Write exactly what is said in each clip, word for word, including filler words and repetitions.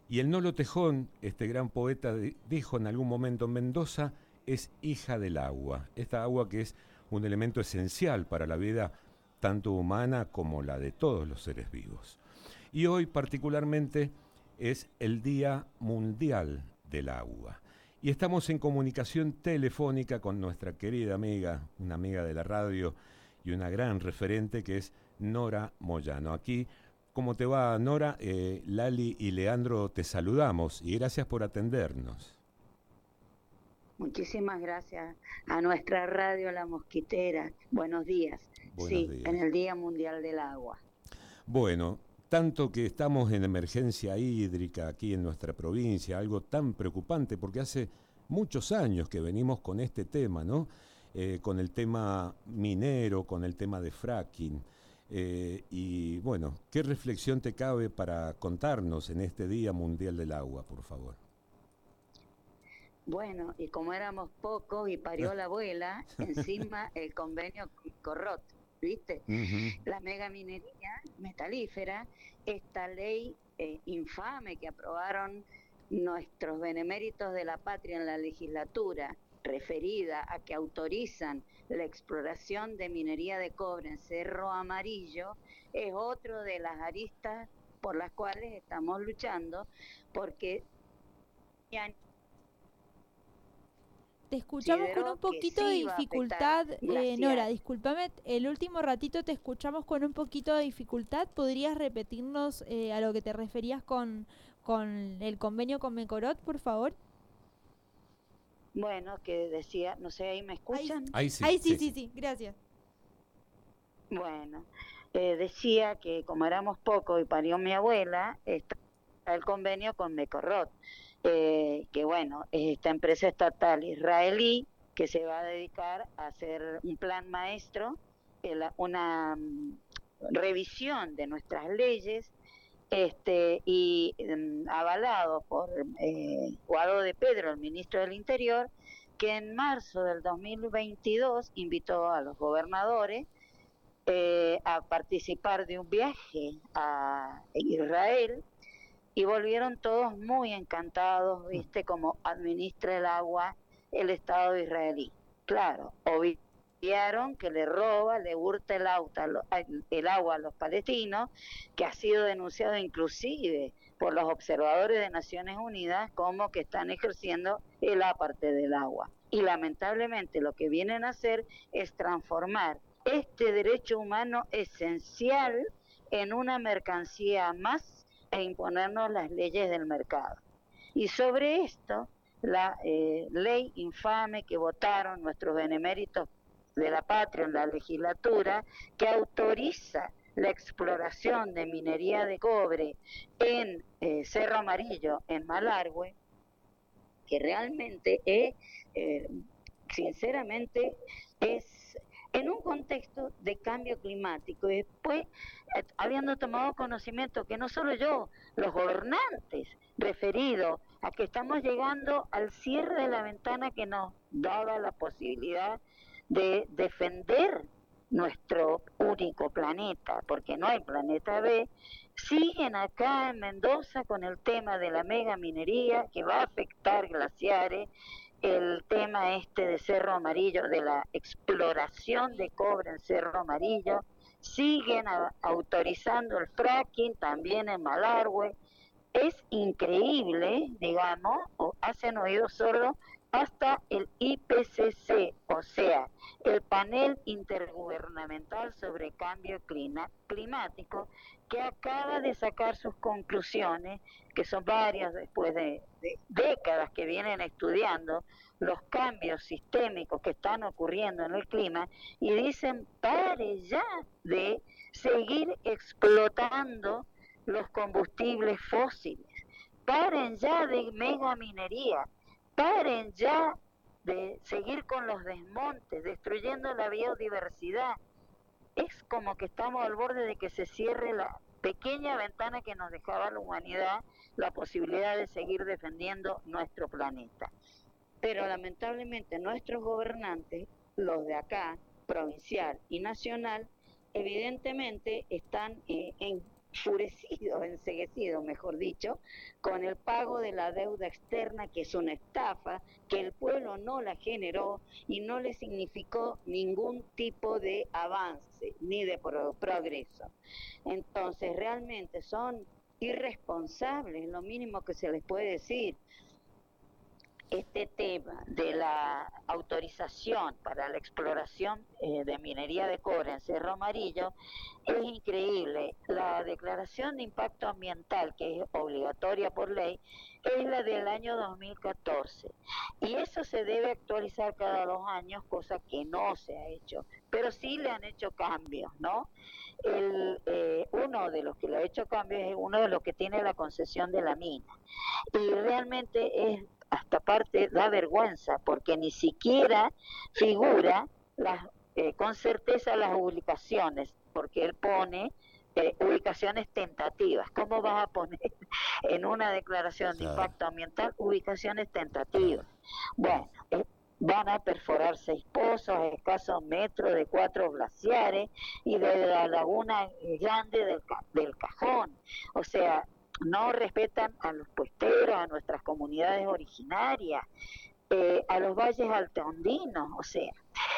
Y el Nolo Tejón, este gran poeta, dijo en algún momento: Mendoza es hija del agua. Esta agua que es un elemento esencial para la vida tanto humana como la de todos los seres vivos. Y hoy particularmente es el Día Mundial del Agua. Y estamos en comunicación telefónica con nuestra querida amiga, una amiga de la radio y una gran referente, que es Nora Moyano. Aquí, ¿cómo te va, Nora? Eh, Lali y Leandro te saludamos y gracias por atendernos. Muchísimas gracias a nuestra radio La Mosquitera. Buenos días. Buenos Sí, en días. el Día Mundial del Agua. Bueno, tanto que estamos en emergencia hídrica aquí en nuestra provincia, algo tan preocupante porque hace muchos años que venimos con este tema, ¿no? Eh, con el tema minero, con el tema de fracking. Eh, y bueno, ¿qué reflexión te cabe para contarnos en este Día Mundial del Agua, por favor? Bueno, y como éramos pocos y parió la abuela, encima el convenio con Corrot, ¿viste? Uh-huh. La megaminería metalífera, esta ley eh, infame que aprobaron nuestros beneméritos de la patria en la legislatura, referida a que autorizan la exploración de minería de cobre en Cerro Amarillo, es otro de las aristas por las cuales estamos luchando, porque te escuchamos con un poquito de dificultad, eh, Nora, discúlpame, el último ratito te escuchamos con un poquito de dificultad. ¿Podrías repetirnos eh, a lo que te referías con, con el convenio con Mecorot, por favor? Bueno, que decía, no sé, ¿ahí me escuchan? Ahí, ahí sí, ahí sí, sí, sí, sí, sí, gracias. Bueno, eh, decía que como éramos pocos y parió mi abuela, está el convenio con Mecorot. Eh, que bueno, es esta empresa estatal israelí que se va a dedicar a hacer un plan maestro, eh, una um, revisión de nuestras leyes, este y um, avalado por eh, Guado de Pedro, el ministro del Interior, que en marzo del dos mil veintidós invitó a los gobernadores eh, a participar de un viaje a Israel, y volvieron todos muy encantados, viste, cómo administra el agua el Estado israelí. Claro, obviaron que le roba, le hurta el, auto, el agua a los palestinos, que ha sido denunciado inclusive por los observadores de Naciones Unidas como que están ejerciendo el aparte del agua. Y lamentablemente lo que vienen a hacer es transformar este derecho humano esencial en una mercancía más e imponernos las leyes del mercado. Y sobre esto, la eh, ley infame que votaron nuestros beneméritos de la patria en la legislatura, que autoriza la exploración de minería de cobre en eh, Cerro Amarillo, en Malargüe, que realmente es, eh, sinceramente, es en un contexto de cambio climático. Y después, eh, habiendo tomado conocimiento que no solo yo, los gobernantes, referido a que estamos llegando al cierre de la ventana que nos daba la posibilidad de defender nuestro único planeta, porque no hay planeta B, siguen acá en Mendoza con el tema de la mega minería que va a afectar glaciares, el tema este de Cerro Amarillo, de la exploración de cobre en Cerro Amarillo, siguen a, autorizando el fracking también en Malargüe. Es increíble, digamos, o hacen oídos sordos hasta el I P C C, o sea, el Panel Intergubernamental sobre Cambio Clima, Climático, que acaba de sacar sus conclusiones, que son varias después de, de décadas que vienen estudiando los cambios sistémicos que están ocurriendo en el clima, y dicen: pare ya de seguir explotando los combustibles fósiles, paren ya de megaminería, paren ya de seguir con los desmontes, destruyendo la biodiversidad. Es como que estamos al borde de que se cierre la pequeña ventana que nos dejaba la humanidad, la posibilidad de seguir defendiendo nuestro planeta. Pero lamentablemente nuestros gobernantes, los de acá, provincial y nacional, evidentemente están eh, en enfurecidos, enceguecidos, mejor dicho, con el pago de la deuda externa, que es una estafa, que el pueblo no la generó y no le significó ningún tipo de avance ni de pro- progreso. Entonces, realmente son irresponsables, lo mínimo que se les puede decir. Este tema de la autorización para la exploración eh, de minería de cobre en Cerro Amarillo es increíble. La declaración de impacto ambiental, que es obligatoria por ley, es la del año dos mil catorce, y eso se debe actualizar cada dos años, cosa que no se ha hecho, pero sí le han hecho cambios, ¿no? El, eh, uno de los que le ha hecho cambios es uno de los que tiene la concesión de la mina, y realmente es hasta parte da vergüenza, porque ni siquiera figura las, eh, con certeza las ubicaciones, porque él pone eh, ubicaciones tentativas. ¿Cómo vas a poner en una declaración de Claro. impacto ambiental ubicaciones tentativas? Bueno, eh, van a perforar seis pozos a escasos metros de cuatro glaciares y de la laguna grande del, del Cajón. O sea, no respetan a los puesteros, a nuestras comunidades originarias, eh, a los valles altoandinos. O sea,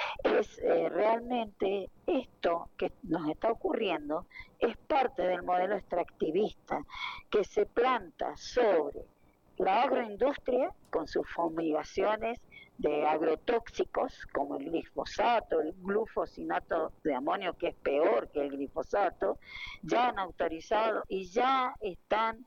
es eh, realmente esto que nos está ocurriendo es parte del modelo extractivista que se planta sobre la agroindustria con sus fumigaciones de agrotóxicos como el glifosato, el glufosinato de amonio, que es peor que el glifosato. Ya han autorizado y ya están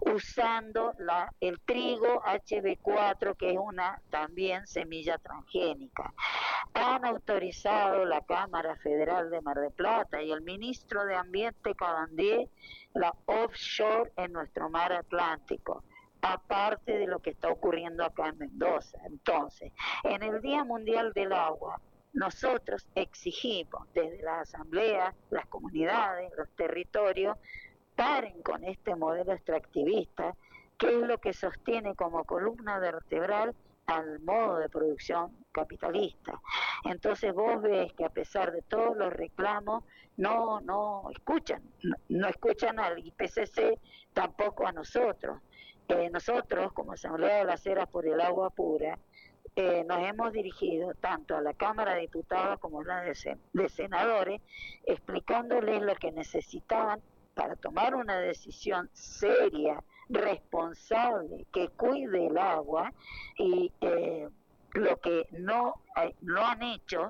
usando la, el trigo H B cuatro, que es una también semilla transgénica. Han autorizado la Cámara Federal de Mar del Plata y el ministro de Ambiente Cabandier la offshore en nuestro mar Atlántico, aparte de lo que está ocurriendo acá en Mendoza. Entonces, en el Día Mundial del Agua, nosotros exigimos desde la asamblea, las comunidades, los territorios, paren con este modelo extractivista, que es lo que sostiene como columna vertebral al modo de producción capitalista. Entonces vos ves que a pesar de todos los reclamos, no, no escuchan, no, no escuchan al I P C C, tampoco a nosotros. Eh, nosotros, como Asamblea de las Heras por el Agua Pura, eh, nos hemos dirigido tanto a la Cámara de Diputados como a la de, sen de senadores, explicándoles lo que necesitaban para tomar una decisión seria, responsable, que cuide el agua, y eh, lo que no, eh, no han hecho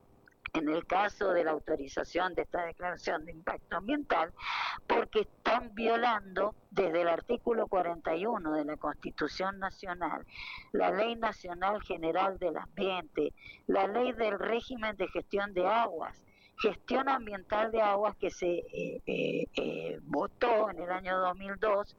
en el caso de la autorización de esta declaración de impacto ambiental, porque están violando desde el artículo cuarenta y uno de la Constitución Nacional, la Ley Nacional General del Ambiente, la Ley del Régimen de Gestión de Aguas, gestión ambiental de aguas, que se eh, eh, eh, votó en el año dos mil dos,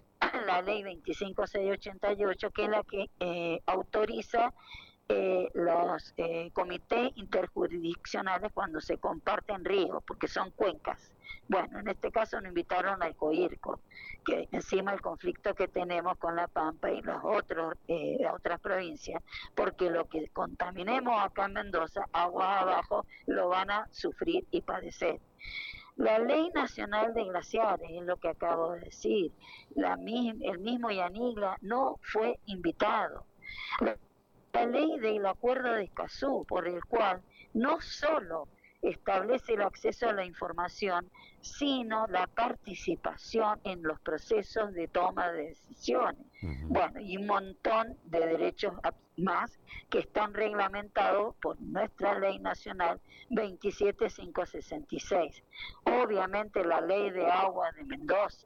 la Ley veinticinco mil seiscientos ochenta y ocho, que es la que eh, autoriza Eh, los eh, comités interjurisdiccionales cuando se comparten ríos, porque son cuencas. Bueno, en este caso nos invitaron al Coirco, que encima el conflicto que tenemos con La Pampa y las otros, eh, otras provincias, porque lo que contaminemos acá en Mendoza, aguas abajo, lo van a sufrir y padecer. La Ley Nacional de Glaciares, es lo que acabo de decir, la, el mismo Yanigla no fue invitado. La, La ley del Acuerdo de Escazú, por el cual no solo establece el acceso a la información, sino la participación en los procesos de toma de decisiones. Uh-huh. Bueno, y un montón de derechos más que están reglamentados por nuestra ley nacional veintisiete mil quinientos sesenta y seis. Obviamente la ley de agua de Mendoza,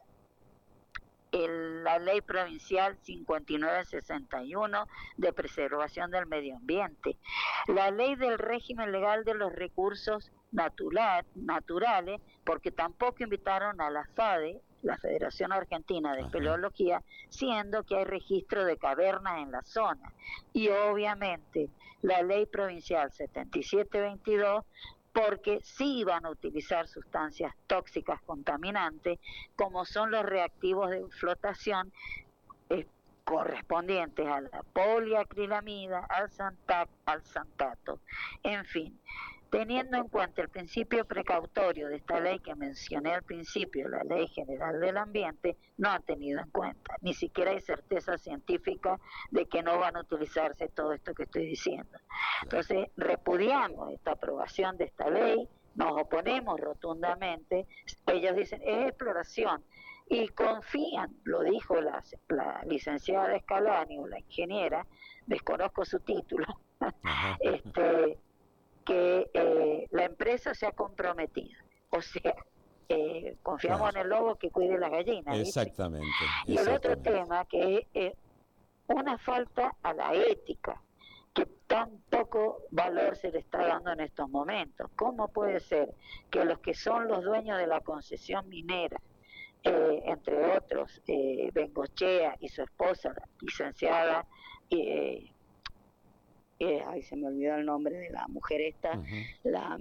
El, la ley provincial cincuenta y nueve sesenta y uno de preservación del medio ambiente, la ley del régimen legal de los recursos natural, naturales, porque tampoco invitaron a la FADE, la Federación Argentina de Espeleología, siendo que hay registro de cavernas en la zona, y obviamente la ley provincial setenta y siete veintidós, porque sí van a utilizar sustancias tóxicas contaminantes, como son los reactivos de flotación eh, correspondientes a la poliacrilamida, al santac, al santato. En fin, teniendo en cuenta el principio precautorio de esta ley que mencioné al principio, la Ley General del Ambiente, no ha tenido en cuenta, ni siquiera hay certeza científica de que no van a utilizarse todo esto que estoy diciendo. Entonces, repudiamos esta aprobación de esta ley, nos oponemos rotundamente, ellos dicen, es exploración, y confían, lo dijo la, la licenciada Scalani, o la ingeniera, desconozco su título, este, que eh, la empresa se ha comprometido, o sea, eh, confiamos claro. en el lobo que cuide las gallinas. Exactamente, ¿viste? Y exactamente. el otro tema que es eh, una falta a la ética, que tan poco valor se le está dando en estos momentos. ¿Cómo puede ser que los que son los dueños de la concesión minera, eh, entre otros, eh, Bengochea y su esposa, la licenciada, eh, eh, ay, se me olvidó el nombre de la mujer esta, uh-huh. la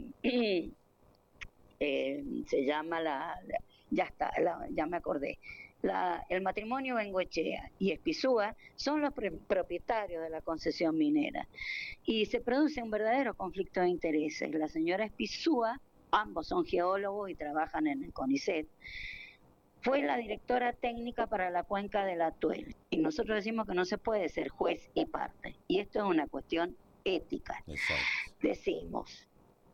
eh, se llama la, la ya está, la, ya me acordé, la, el matrimonio Bengoechea y Espizúa son los pre- propietarios de la concesión minera y se produce un verdadero conflicto de intereses. La señora Espizúa, ambos son geólogos y trabajan en el CONICET, fue la directora técnica para la cuenca del Atuel, y nosotros decimos que no se puede ser juez y parte, y esto es una cuestión ética. Exacto. Decimos,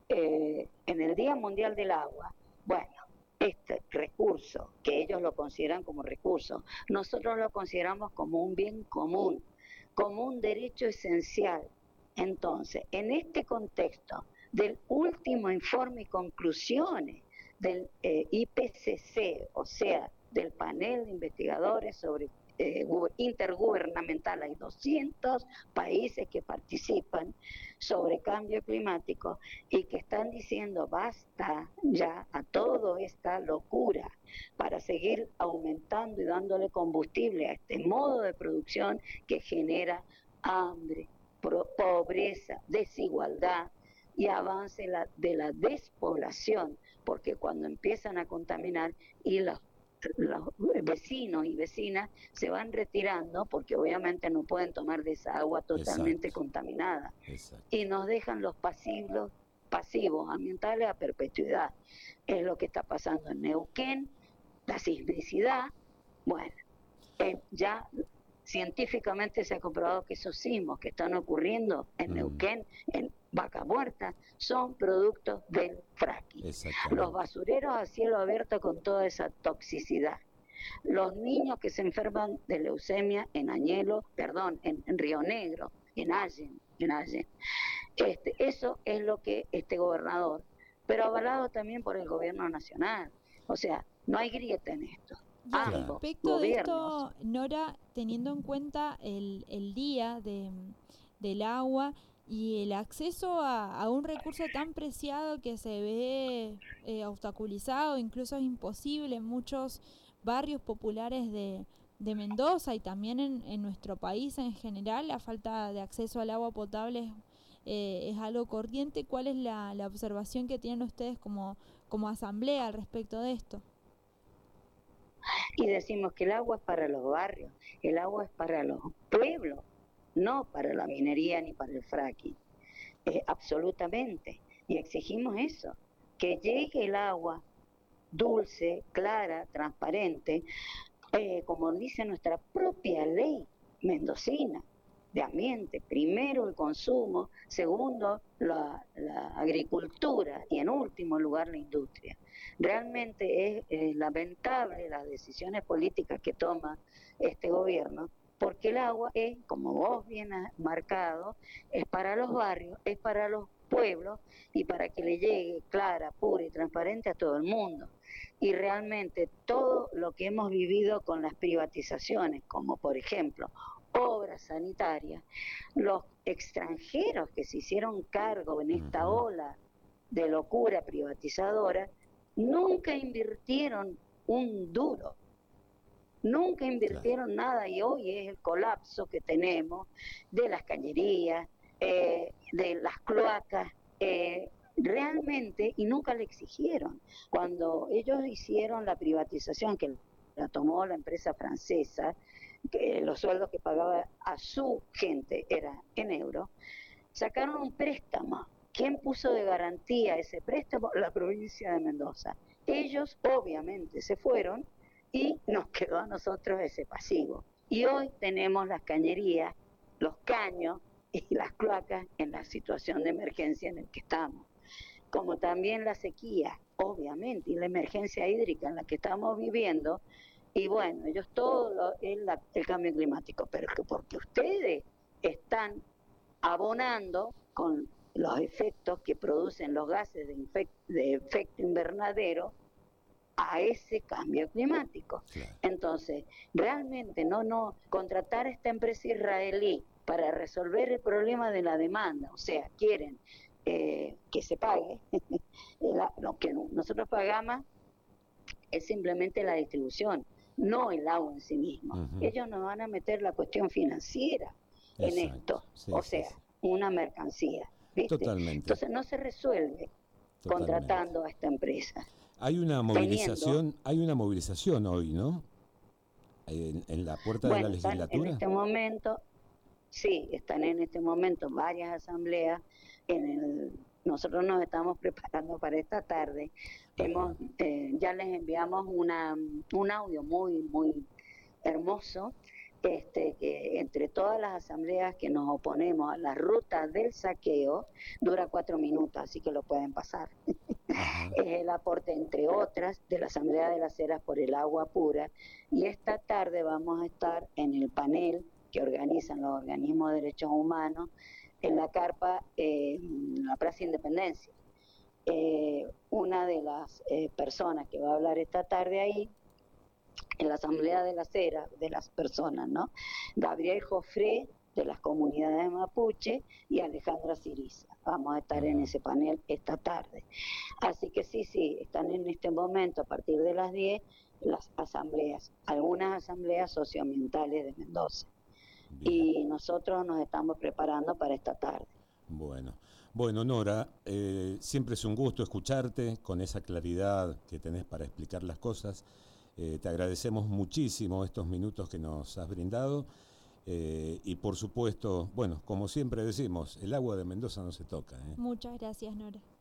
eh, en el Día Mundial del Agua, bueno, este recurso, que ellos lo consideran como recurso, nosotros lo consideramos como un bien común, como un derecho esencial. Entonces, en este contexto del último informe y conclusiones del eh, I P C C, o sea, del panel de investigadores sobre eh, intergubernamental, hay doscientos países que participan sobre cambio climático y que están diciendo basta ya a toda esta locura para seguir aumentando y dándole combustible a este modo de producción que genera hambre, pro- pobreza, desigualdad y avance la, de la despoblación, porque cuando empiezan a contaminar y los, los vecinos y vecinas se van retirando, porque obviamente no pueden tomar de esa agua totalmente Exacto. contaminada, Exacto. y nos dejan los pasivos, pasivos ambientales a perpetuidad. Es lo que está pasando en Neuquén, la sismicidad, bueno, eh, ya científicamente se ha comprobado que esos sismos que están ocurriendo en mm. Neuquén, en Vaca Muerta, son productos del fracking. Los basureros a cielo abierto con toda esa toxicidad. Los niños que se enferman de leucemia en Añelo, perdón, en, en Río Negro, en Allen, en Allen. Este, eso es lo que este gobernador, pero avalado también por el gobierno nacional. O sea, no hay grieta en esto. Y al respecto de esto, Nora, teniendo en cuenta el, el día de, del agua y el acceso a, a un recurso tan preciado que se ve eh, obstaculizado, incluso es imposible en muchos barrios populares de, de Mendoza y también en, en nuestro país en general, la falta de acceso al agua potable es, eh, es algo corriente. ¿Cuál es la, la observación que tienen ustedes como, como asamblea al respecto de esto? Y decimos que el agua es para los barrios, el agua es para los pueblos, no para la minería ni para el fracking, eh, absolutamente. Y exigimos eso, que llegue el agua dulce, clara, transparente, eh, como dice nuestra propia ley mendocina de ambiente. Primero el consumo, segundo la, la agricultura y en último lugar la industria. Realmente es, es lamentable las decisiones políticas que toma este gobierno, porque el agua es, como vos bien has marcado, es para los barrios, es para los pueblos y para que le llegue clara, pura y transparente a todo el mundo. Y realmente todo lo que hemos vivido con las privatizaciones, como por ejemplo obras sanitarias, los extranjeros que se hicieron cargo en esta ola de locura privatizadora, nunca invirtieron un duro, nunca invirtieron claro. nada, y hoy es el colapso que tenemos de las cañerías, eh, de las cloacas, eh, realmente, y nunca le exigieron. Cuando ellos hicieron la privatización, que la tomó la empresa francesa, que los sueldos que pagaba a su gente eran en euros, sacaron un préstamo ¿Quién puso de garantía ese préstamo? La provincia de Mendoza. Ellos obviamente se fueron y nos quedó a nosotros ese pasivo. Y hoy tenemos las cañerías, los caños y las cloacas en la situación de emergencia en la que estamos. Como también la sequía, obviamente, y la emergencia hídrica en la que estamos viviendo. Y bueno, ellos todo lo, es la, el cambio climático, pero es que porque ustedes están abonando con los efectos que producen los gases de, infect, de efecto invernadero a ese cambio climático. Claro. Entonces, realmente no, no contratar a esta empresa israelí para resolver el problema de la demanda, o sea, quieren eh, que se pague, la, lo que nosotros pagamos es simplemente la distribución, no el agua en sí mismo. Uh-huh. Ellos nos van a meter la cuestión financiera en Exacto. esto, sí, o sea, sí, sí. una mercancía. ¿Viste? Totalmente. Entonces no se resuelve Totalmente. contratando a esta empresa. Hay una movilización, Teniendo, hay una movilización hoy, ¿no? En, en la puerta bueno, de la legislatura. En este momento, sí, están en este momento varias asambleas. En el, nosotros nos estamos preparando para esta tarde. Hemos, eh, ya les enviamos una, un audio muy, muy hermoso. Este, que entre todas las asambleas que nos oponemos a la ruta del saqueo, dura cuatro minutos, así que lo pueden pasar. Es el aporte, entre otras, de la Asamblea de las Heras por el Agua Pura, y esta tarde vamos a estar en el panel que organizan los organismos de derechos humanos en la carpa, eh, en la Plaza Independencia. Eh, una de las eh, personas que va a hablar esta tarde ahí, en la Asamblea de las Heras, de las personas, ¿no? Gabriel Jofré, de las comunidades mapuche, y Alejandra Siriza. Vamos a estar en ese panel esta tarde. Así que sí, sí, están en este momento, a partir de las diez, las asambleas, algunas asambleas socioambientales de Mendoza. Bien. Y nosotros nos estamos preparando para esta tarde. Bueno, bueno Nora, eh, siempre es un gusto escucharte con esa claridad que tenés para explicar las cosas. Eh, te agradecemos muchísimo estos minutos que nos has brindado eh, y por supuesto, bueno, como siempre decimos, el agua de Mendoza no se toca. ¿eh? Muchas gracias, Nora.